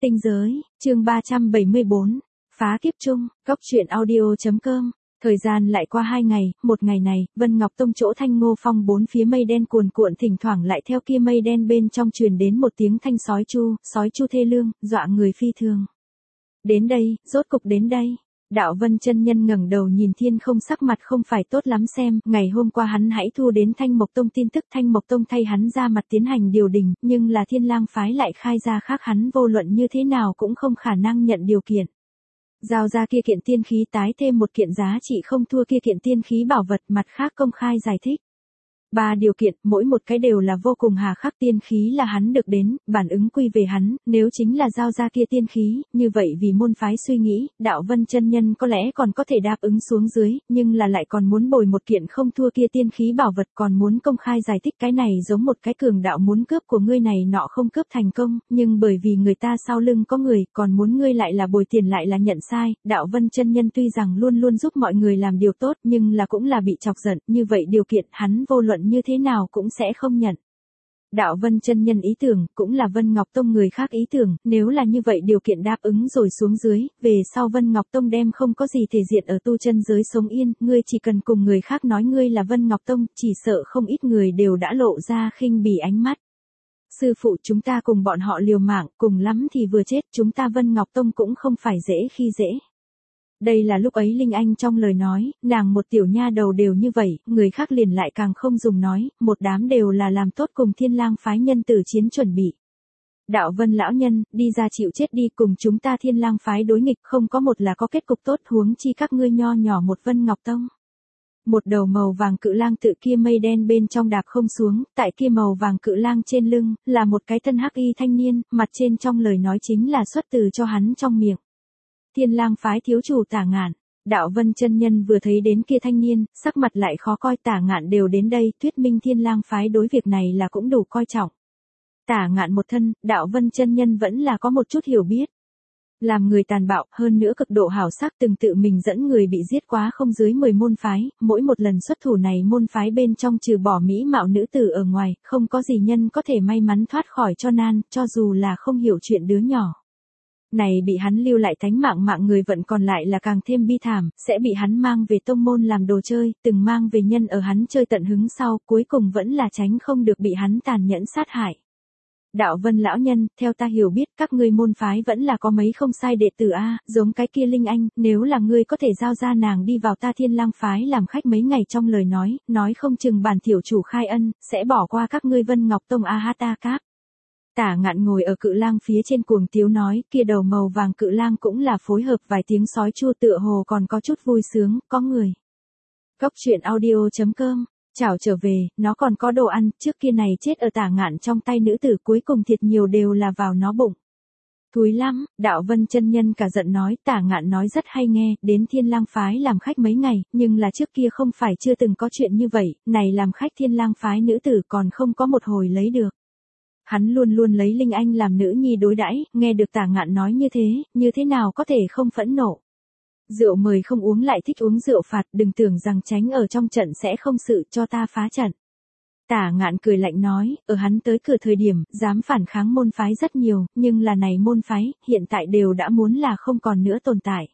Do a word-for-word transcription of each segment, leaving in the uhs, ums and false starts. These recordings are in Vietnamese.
Tinh giới, chương ba trăm bảy mươi bốn, phá kiếp chung, góc truyện audio chấm com. Thời gian lại qua hai ngày, một ngày này, Vân Ngọc Tông chỗ Thanh Ngô Phong bốn phía mây đen cuồn cuộn, thỉnh thoảng lại theo kia mây đen bên trong truyền đến một tiếng thanh sói chu, sói chu thê lương, dọa người phi thường. Đến đây, rốt cục đến đây. Đạo Vân chân nhân ngẩng đầu nhìn thiên không, sắc mặt không phải tốt lắm xem, ngày hôm qua hắn hãy thu đến Thanh Mộc Tông tin tức, Thanh Mộc Tông thay hắn ra mặt tiến hành điều đình, nhưng là Thiên Lang phái lại khai ra khác, hắn vô luận như thế nào cũng không khả năng nhận điều kiện. Giao ra kia kiện tiên khí tái thêm một kiện giá trị không thua kia kiện tiên khí bảo vật, mặt khác công khai giải thích. Ba điều kiện, mỗi một cái đều là vô cùng hà khắc, tiên khí là hắn được đến, bản ứng quy về hắn, nếu chính là giao ra kia tiên khí, như vậy vì môn phái suy nghĩ, Đạo Vân chân nhân có lẽ còn có thể đáp ứng xuống dưới, nhưng là lại còn muốn bồi một kiện không thua kia tiên khí bảo vật, còn muốn công khai giải thích, cái này giống một cái cường đạo muốn cướp của ngươi này nọ không cướp thành công, nhưng bởi vì người ta sau lưng có người, còn muốn ngươi lại là bồi tiền lại là nhận sai. Đạo Vân chân nhân tuy rằng luôn luôn giúp mọi người làm điều tốt, nhưng là cũng là bị chọc giận, như vậy điều kiện hắn vô luận như thế nào cũng sẽ không nhận. Đạo Vân chân nhân ý tưởng, cũng là Vân Ngọc Tông người khác ý tưởng, nếu là như vậy điều kiện đáp ứng rồi xuống dưới, về sau Vân Ngọc Tông đem không có gì thể diện ở tu chân giới sống yên, ngươi chỉ cần cùng người khác nói ngươi là Vân Ngọc Tông, chỉ sợ không ít người đều đã lộ ra khinh bỉ ánh mắt. Sư phụ, chúng ta cùng bọn họ liều mạng, cùng lắm thì vừa chết, chúng ta Vân Ngọc Tông cũng không phải dễ khi dễ. Đây là lúc ấy Linh Anh trong lời nói, nàng một tiểu nha đầu đều như vậy, người khác liền lại càng không dùng nói, một đám đều là làm tốt cùng Thiên Lang phái nhân tử chiến chuẩn bị. Đạo Vân lão nhân, đi ra chịu chết đi, cùng chúng ta Thiên Lang phái đối nghịch, không có một là có kết cục tốt, huống chi các ngươi nho nhỏ một Vân Ngọc Tông. Một đầu màu vàng cự lang tự kia mây đen bên trong đạp không xuống, tại kia màu vàng cự lang trên lưng, là một cái thân hắc y thanh niên, mặt trên trong lời nói chính là xuất từ cho hắn trong miệng. Thiên Lang phái thiếu chủ Tả Ngạn. Đạo Vân chân nhân vừa thấy đến kia thanh niên, sắc mặt lại khó coi, Tả Ngạn đều đến đây, thuyết minh Thiên Lang phái đối việc này là cũng đủ coi trọng. Tả Ngạn một thân, Đạo Vân chân nhân vẫn là có một chút hiểu biết. Làm người tàn bạo, hơn nữa cực độ hảo sắc, từng tự mình dẫn người bị giết quá không dưới mười môn phái, mỗi một lần xuất thủ này môn phái bên trong trừ bỏ mỹ mạo nữ tử ở ngoài, không có gì nhân có thể may mắn thoát khỏi cho nan, cho dù là không hiểu chuyện đứa nhỏ. Này bị hắn lưu lại thánh mạng mạng người vận còn lại là càng thêm bi thảm, sẽ bị hắn mang về tông môn làm đồ chơi, từng mang về nhân ở hắn chơi tận hứng sau, cuối cùng vẫn là tránh không được bị hắn tàn nhẫn sát hại. Đạo Vân lão nhân, theo ta hiểu biết, các ngươi môn phái vẫn là có mấy không sai đệ tử a, giống cái kia Linh Anh, nếu là ngươi có thể giao ra nàng đi vào ta Thiên Lang phái làm khách mấy ngày trong lời nói, nói không chừng bản tiểu chủ khai ân, sẽ bỏ qua các ngươi Vân Ngọc Tông a ha ta các. Tả Ngạn ngồi ở cự lang phía trên cuồng tiếu nói, kia đầu màu vàng cự lang cũng là phối hợp vài tiếng sói chua, tựa hồ còn có chút vui sướng, có người. Góc truyện audio chấm com, chào trở về, nó còn có đồ ăn, trước kia này chết ở Tả Ngạn trong tay nữ tử, cuối cùng thiệt nhiều đều là vào nó bụng. Thúi lắm, Đạo Vân chân nhân cả giận nói, Tả Ngạn nói rất hay nghe, đến Thiên Lang phái làm khách mấy ngày, nhưng là trước kia không phải chưa từng có chuyện như vậy, này làm khách Thiên Lang phái nữ tử còn không có một hồi lấy được. Hắn luôn luôn lấy Linh Anh làm nữ nhi đối đãi, nghe được Tả Ngạn nói như thế, như thế nào có thể không phẫn nộ. Rượu mời không uống lại thích uống rượu phạt, đừng tưởng rằng tránh ở trong trận sẽ không sự, cho ta phá trận. Tả Ngạn cười lạnh nói, ở hắn tới cửa thời điểm, dám phản kháng môn phái rất nhiều, nhưng là này môn phái, hiện tại đều đã muốn là không còn nữa tồn tại.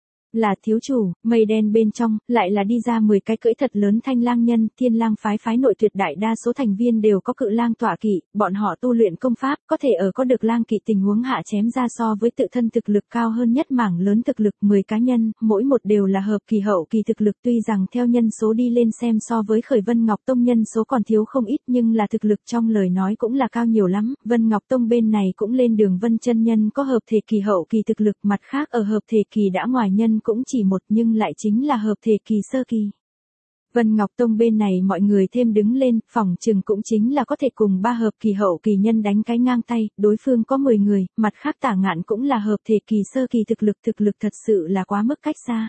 Là thiếu chủ, mây đen bên trong, lại là đi ra mười cái cưỡi thật lớn thanh lang nhân, Thiên Lang phái phái nội tuyệt đại đa số thành viên đều có cự lang tọa kỵ, bọn họ tu luyện công pháp, có thể ở có được lang kỵ tình huống hạ chém ra so với tự thân thực lực cao hơn nhất mảng lớn thực lực mười cá nhân, mỗi một đều là hợp kỳ hậu kỳ thực lực, tuy rằng theo nhân số đi lên xem so với Khởi Vân Ngọc Tông nhân số còn thiếu không ít, nhưng là thực lực trong lời nói cũng là cao nhiều lắm. Vân Ngọc Tông bên này cũng lên đường Vân chân nhân có hợp thể kỳ hậu kỳ thực lực, mặt khác ở hợp thể kỳ đã ngoài nhân cũng chỉ một, nhưng lại chính là hợp thể kỳ sơ kỳ. Vân Ngọc Tông bên này mọi người thêm đứng lên, phỏng chừng cũng chính là có thể cùng ba hợp kỳ hậu kỳ nhân đánh cái ngang tay, đối phương có mười người, mặt khác Tả Ngạn cũng là hợp thể kỳ sơ kỳ thực lực, thực lực thật sự là quá mức cách xa.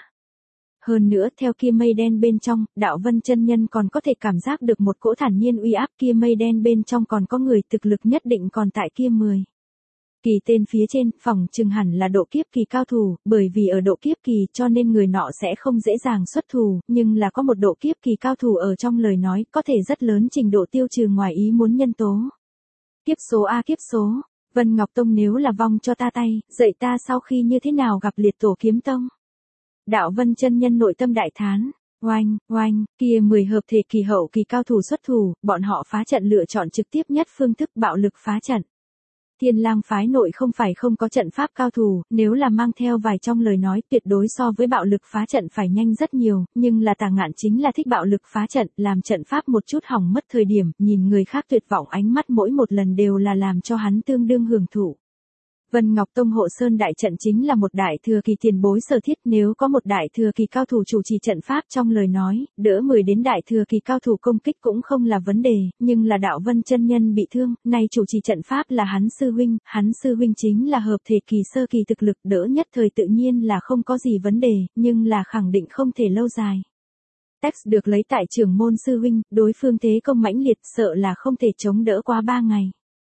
Hơn nữa, theo kia mây đen bên trong, Đạo Vân chân nhân còn có thể cảm giác được một cỗ thản nhiên uy áp, kia mây đen bên trong còn có người, thực lực nhất định còn tại kia mười. Kỳ tên phía trên, phỏng chừng hẳn là độ kiếp kỳ cao thủ, bởi vì ở độ kiếp kỳ cho nên người nọ sẽ không dễ dàng xuất thủ, nhưng là có một độ kiếp kỳ cao thủ ở trong lời nói, có thể rất lớn trình độ tiêu trừ ngoài ý muốn nhân tố. Kiếp số A kiếp số. Vân Ngọc Tông nếu là vong cho ta tay, dạy ta sau khi như thế nào gặp liệt tổ kiếm tông. Đạo Vân chân nhân nội tâm đại thán, oanh, oanh, kia mười hợp thể kỳ hậu kỳ cao thủ xuất thủ, bọn họ phá trận lựa chọn trực tiếp nhất phương thức bạo lực phá trận. Thiên Lang phái nội không phải không có trận pháp cao thủ, nếu là mang theo vài trong lời nói tuyệt đối so với bạo lực phá trận phải nhanh rất nhiều, nhưng là Tà Ngạn chính là thích bạo lực phá trận, làm trận pháp một chút hỏng mất thời điểm, nhìn người khác tuyệt vọng ánh mắt mỗi một lần đều là làm cho hắn tương đương hưởng thụ. Vân Ngọc Tông hộ sơn đại trận chính là một đại thừa kỳ tiền bối sở thiết, nếu có một đại thừa kỳ cao thủ chủ trì trận pháp trong lời nói, đỡ mười đến đại thừa kỳ cao thủ công kích cũng không là vấn đề, nhưng là đạo Vân chân nhân bị thương, nay chủ trì trận pháp là hắn sư huynh, hắn sư huynh chính là hợp thể kỳ sơ kỳ thực lực, đỡ nhất thời tự nhiên là không có gì vấn đề, nhưng là khẳng định không thể lâu dài. Text được lấy tại trưởng môn sư huynh, đối phương thế công mãnh liệt, sợ là không thể chống đỡ qua ba ngày.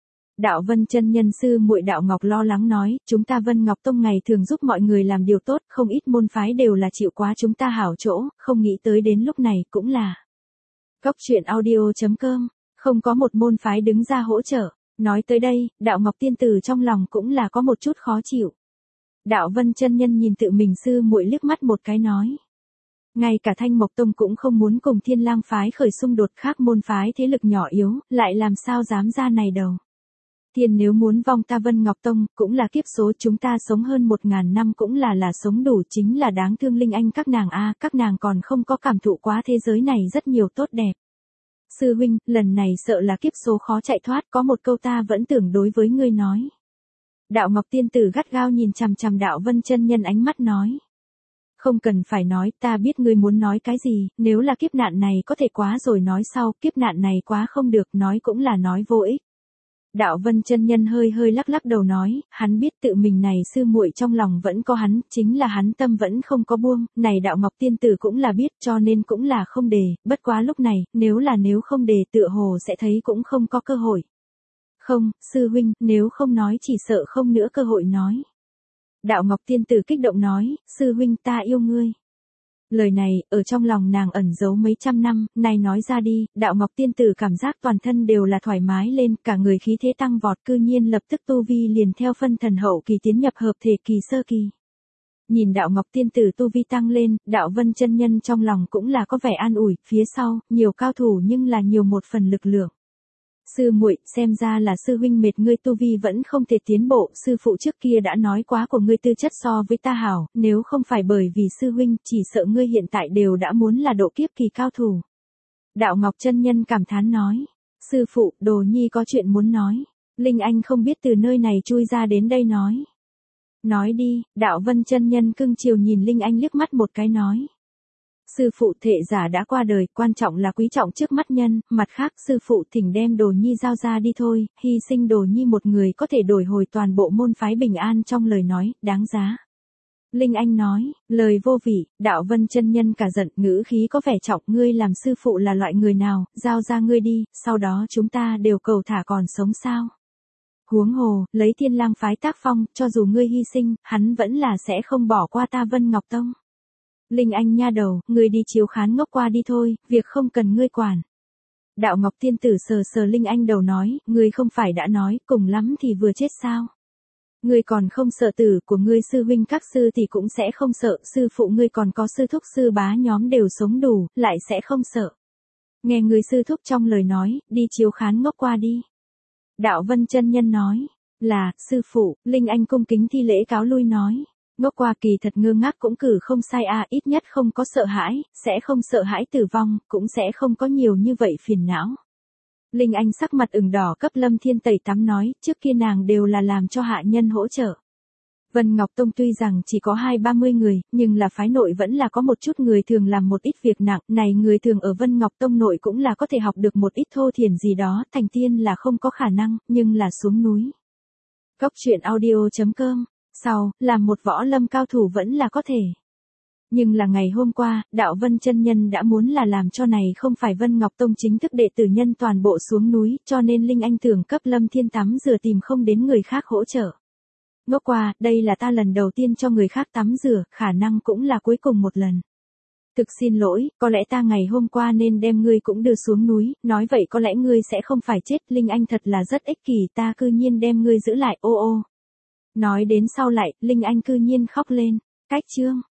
Đạo Vân chân nhân sư muội Đạo Ngọc lo lắng nói, chúng ta Vân Ngọc Tông ngày thường giúp mọi người làm điều tốt, không ít môn phái đều là chịu quá chúng ta hảo chỗ, không nghĩ tới đến lúc này cũng là. Cốc truyện audio chấm com, không có một môn phái đứng ra hỗ trợ, nói tới đây, Đạo Ngọc tiên tử trong lòng cũng là có một chút khó chịu. Đạo Vân chân nhân nhìn tự mình sư muội liếc mắt một cái nói. Ngay cả Thanh Mộc Tông cũng không muốn cùng Thiên Lang phái khởi xung đột, khác môn phái thế lực nhỏ yếu, lại làm sao dám ra này đầu. Thiên nếu muốn vong ta Vân Ngọc Tông, cũng là kiếp số, chúng ta sống hơn một ngàn năm cũng là là sống đủ, chính là đáng thương Linh Anh các nàng a, các nàng còn không có cảm thụ quá thế giới này rất nhiều tốt đẹp. Sư huynh, lần này sợ là kiếp số khó chạy thoát, có một câu ta vẫn tưởng đối với ngươi nói. Đạo Ngọc tiên tử gắt gao nhìn chằm chằm Đạo Vân chân nhân ánh mắt nói. Không cần phải nói, ta biết ngươi muốn nói cái gì, nếu là kiếp nạn này có thể quá rồi nói sau, kiếp nạn này quá không được, nói cũng là nói vô ích. Đạo Vân chân nhân hơi hơi lắc lắc đầu nói, hắn biết tự mình này sư muội trong lòng vẫn có hắn, chính là hắn tâm vẫn không có buông, này Đạo Ngọc tiên tử cũng là biết, cho nên cũng là không đề, bất quá lúc này, nếu là nếu không đề tựa hồ sẽ thấy cũng không có cơ hội. Không, sư huynh, nếu không nói chỉ sợ không nữa cơ hội nói. Đạo Ngọc tiên tử kích động nói, sư huynh ta yêu ngươi. Lời này, ở trong lòng nàng ẩn giấu mấy trăm năm, này nói ra đi, Đạo Ngọc tiên tử cảm giác toàn thân đều là thoải mái lên, cả người khí thế tăng vọt, cư nhiên lập tức tu vi liền theo phân thần hậu kỳ tiến nhập hợp thể kỳ sơ kỳ. Nhìn Đạo Ngọc tiên tử tu vi tăng lên, Đạo Vân chân nhân trong lòng cũng là có vẻ an ủi, phía sau, nhiều cao thủ nhưng là nhiều một phần lực lượng. Sư muội, xem ra là sư huynh mệt ngươi tu vi vẫn không thể tiến bộ, sư phụ trước kia đã nói quá của ngươi tư chất so với ta hảo, nếu không phải bởi vì sư huynh, chỉ sợ ngươi hiện tại đều đã muốn là độ kiếp kỳ cao thủ. Đạo Ngọc chân nhân cảm thán nói, sư phụ, Đồ Nhi có chuyện muốn nói, Linh Anh không biết từ nơi này chui ra đến đây nói. Nói đi, Đạo Vân chân nhân cưng chiều nhìn Linh Anh liếc mắt một cái nói. Sư phụ thệ giả đã qua đời, quan trọng là quý trọng trước mắt nhân, mặt khác sư phụ thỉnh đem Đồ Nhi giao ra đi thôi, hy sinh Đồ Nhi một người có thể đổi hồi toàn bộ môn phái bình an trong lời nói, đáng giá. Linh Anh nói, lời vô vị, Đạo Vân chân nhân cả giận, ngữ khí có vẻ trọng, ngươi làm sư phụ là loại người nào, giao ra ngươi đi, sau đó chúng ta đều cầu thả còn sống sao. Huống hồ, lấy Thiên Lang phái tác phong, cho dù ngươi hy sinh, hắn vẫn là sẽ không bỏ qua ta Vân Ngọc Tông. Linh Anh nha đầu, ngươi đi chiếu khán ngốc qua đi thôi, việc không cần ngươi quản. Đạo Ngọc tiên tử sờ sờ Linh Anh đầu nói, ngươi không phải đã nói, cùng lắm thì vừa chết sao. Ngươi còn không sợ tử của ngươi sư huynh các sư thì cũng sẽ không sợ, sư phụ ngươi còn có sư thúc sư bá nhóm đều sống đủ, lại sẽ không sợ. Nghe người sư thúc trong lời nói, đi chiếu khán ngốc qua đi. Đạo Vân chân nhân nói, là, sư phụ, Linh Anh cung kính thi lễ cáo lui nói. Ngốc qua kỳ thật ngơ ngác cũng cử không sai à, ít nhất không có sợ hãi, sẽ không sợ hãi tử vong, cũng sẽ không có nhiều như vậy phiền não. Linh Anh sắc mặt ửng đỏ cấp Lâm Thiên tẩy tắm nói, trước kia nàng đều là làm cho hạ nhân hỗ trợ. Vân Ngọc Tông tuy rằng chỉ có hai ba mươi người, nhưng là phái nội vẫn là có một chút người thường làm một ít việc nặng, này người thường ở Vân Ngọc Tông nội cũng là có thể học được một ít thô thiển gì đó, thành tiên là không có khả năng, nhưng là xuống núi. Cốc truyện audio chấm com, sau, làm một võ lâm cao thủ vẫn là có thể. Nhưng là ngày hôm qua, Đạo Vân chân nhân đã muốn là làm cho này không phải Vân Ngọc Tông chính thức đệ tử nhân toàn bộ xuống núi, cho nên Linh Anh tưởng cấp Lâm Thiên tắm rửa tìm không đến người khác hỗ trợ. Ngốc qua, đây là ta lần đầu tiên cho người khác tắm rửa, khả năng cũng là cuối cùng một lần. Thực xin lỗi, có lẽ ta ngày hôm qua nên đem ngươi cũng đưa xuống núi, nói vậy có lẽ ngươi sẽ không phải chết, Linh Anh thật là rất ích kỷ, ta cư nhiên đem ngươi giữ lại, ô ô. Nói đến sau lại, Linh Anh cư nhiên khóc lên. Cách chương